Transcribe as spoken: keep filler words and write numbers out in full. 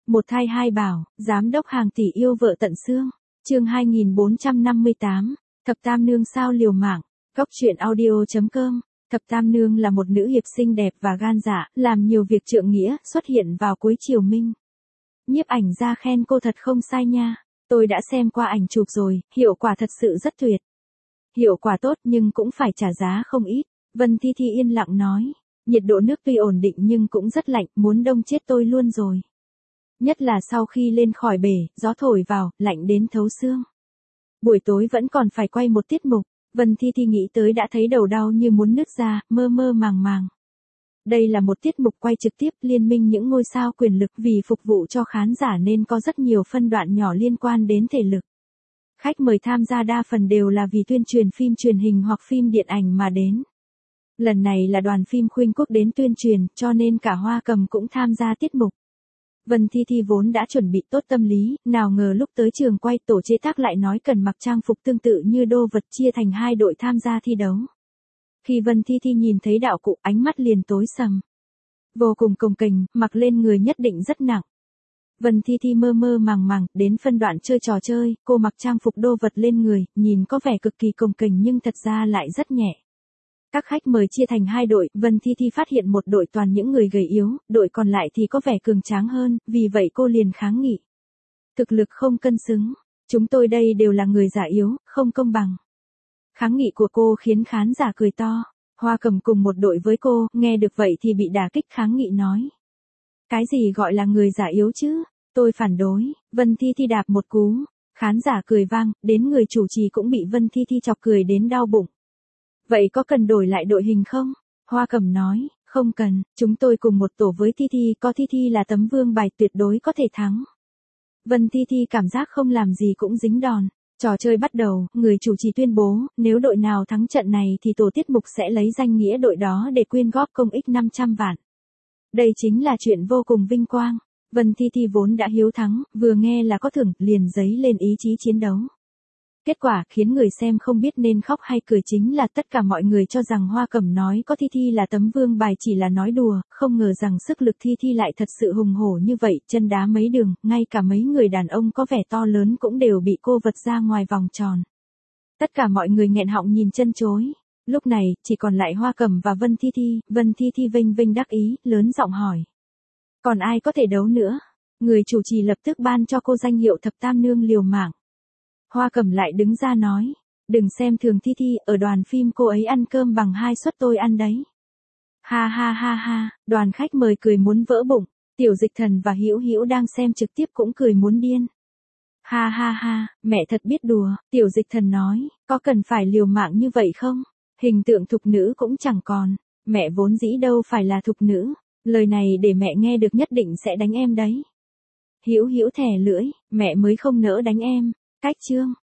Một thai hai bảo, giám đốc hàng tỷ yêu vợ tận xương. Chương hai nghìn bốn trăm năm mươi tám, Thập Tam Nương sao liều mạng. Góc truyện audio chấm com. Thập Tam Nương là một nữ hiệp xinh đẹp và gan dạ, làm nhiều việc trượng nghĩa, xuất hiện vào cuối triều Minh. Nhiếp ảnh gia khen cô thật không sai nha. Tôi đã xem qua ảnh chụp rồi, hiệu quả thật sự rất tuyệt. Hiệu quả tốt nhưng cũng phải trả giá không ít. Vân Thi Thi yên lặng nói. Nhiệt độ nước tuy ổn định nhưng cũng rất lạnh, muốn đông chết tôi luôn rồi. Nhất là sau khi lên khỏi bể, gió thổi vào, lạnh đến thấu xương. Buổi tối vẫn còn phải quay một tiết mục, Vân Thi Thi nghĩ tới đã thấy đầu đau như muốn nứt ra, mơ mơ màng màng. Đây là một tiết mục quay trực tiếp liên minh những ngôi sao quyền lực, vì phục vụ cho khán giả nên có rất nhiều phân đoạn nhỏ liên quan đến thể lực. Khách mời tham gia đa phần đều là vì tuyên truyền phim truyền hình hoặc phim điện ảnh mà đến. Lần này là đoàn phim Khuynh Quốc đến tuyên truyền, cho nên cả Hoa Cầm cũng tham gia tiết mục. Vân Thi Thi vốn đã chuẩn bị tốt tâm lý, nào ngờ lúc tới trường quay tổ chế tác lại nói cần mặc trang phục tương tự như đô vật, chia thành hai đội tham gia thi đấu. Khi Vân Thi Thi nhìn thấy đạo cụ, ánh mắt liền tối sầm. Vô cùng cồng kềnh, mặc lên người nhất định rất nặng. Vân Thi Thi mơ mơ màng màng, đến phân đoạn chơi trò chơi, cô mặc trang phục đô vật lên người, nhìn có vẻ cực kỳ cồng kềnh nhưng thật ra lại rất nhẹ. Các khách mời chia thành hai đội, Vân Thi Thi phát hiện một đội toàn những người gầy yếu, đội còn lại thì có vẻ cường tráng hơn, vì vậy cô liền kháng nghị. Thực lực không cân xứng, chúng tôi đây đều là người già yếu, không công bằng. Kháng nghị của cô khiến khán giả cười to. Hoa Cầm cùng một đội với cô, nghe được vậy thì bị đả kích, kháng nghị nói. Cái gì gọi là người già yếu chứ? Tôi phản đối. Vân Thi Thi đạp một cú. Khán giả cười vang, đến người chủ trì cũng bị Vân Thi Thi chọc cười đến đau bụng. Vậy có cần đổi lại đội hình không? Hoa Cầm nói, không cần, chúng tôi cùng một tổ với Thi Thi, có Thi Thi là tấm vương bài tuyệt đối có thể thắng. Vân Thi Thi cảm giác không làm gì cũng dính đòn. Trò chơi bắt đầu, người chủ trì tuyên bố, nếu đội nào thắng trận này thì tổ tiết mục sẽ lấy danh nghĩa đội đó để quyên góp công ích năm trăm vạn. Đây chính là chuyện vô cùng vinh quang. Vân Thi Thi vốn đã hiếu thắng, vừa nghe là có thưởng, liền dấy lên ý chí chiến đấu. Kết quả khiến người xem không biết nên khóc hay cười chính là tất cả mọi người cho rằng Hoa Cầm nói có Thi Thi là tấm vương bài chỉ là nói đùa, không ngờ rằng sức lực Thi Thi lại thật sự hùng hổ như vậy, chân đá mấy đường, ngay cả mấy người đàn ông có vẻ to lớn cũng đều bị cô vật ra ngoài vòng tròn. Tất cả mọi người nghẹn họng nhìn chân chối. Lúc này, chỉ còn lại Hoa Cầm và Vân Thi Thi, Vân Thi Thi vênh vênh đắc ý, lớn giọng hỏi. Còn ai có thể đấu nữa? Người chủ trì lập tức ban cho cô danh hiệu Thập Tam Nương liều mạng. Hoa Cầm lại đứng ra nói, đừng xem thường Thi Thi, ở đoàn phim cô ấy ăn cơm bằng hai suất tôi ăn đấy. Ha ha ha ha, đoàn khách mời cười muốn vỡ bụng, Tiểu Dịch Thần và Hữu Hữu đang xem trực tiếp cũng cười muốn điên. Ha ha ha, mẹ thật biết đùa, Tiểu Dịch Thần nói, có cần phải liều mạng như vậy không? Hình tượng thục nữ cũng chẳng còn, mẹ vốn dĩ đâu phải là thục nữ, lời này để mẹ nghe được nhất định sẽ đánh em đấy. Hữu Hữu thè lưỡi, mẹ mới không nỡ đánh em. Cách chương,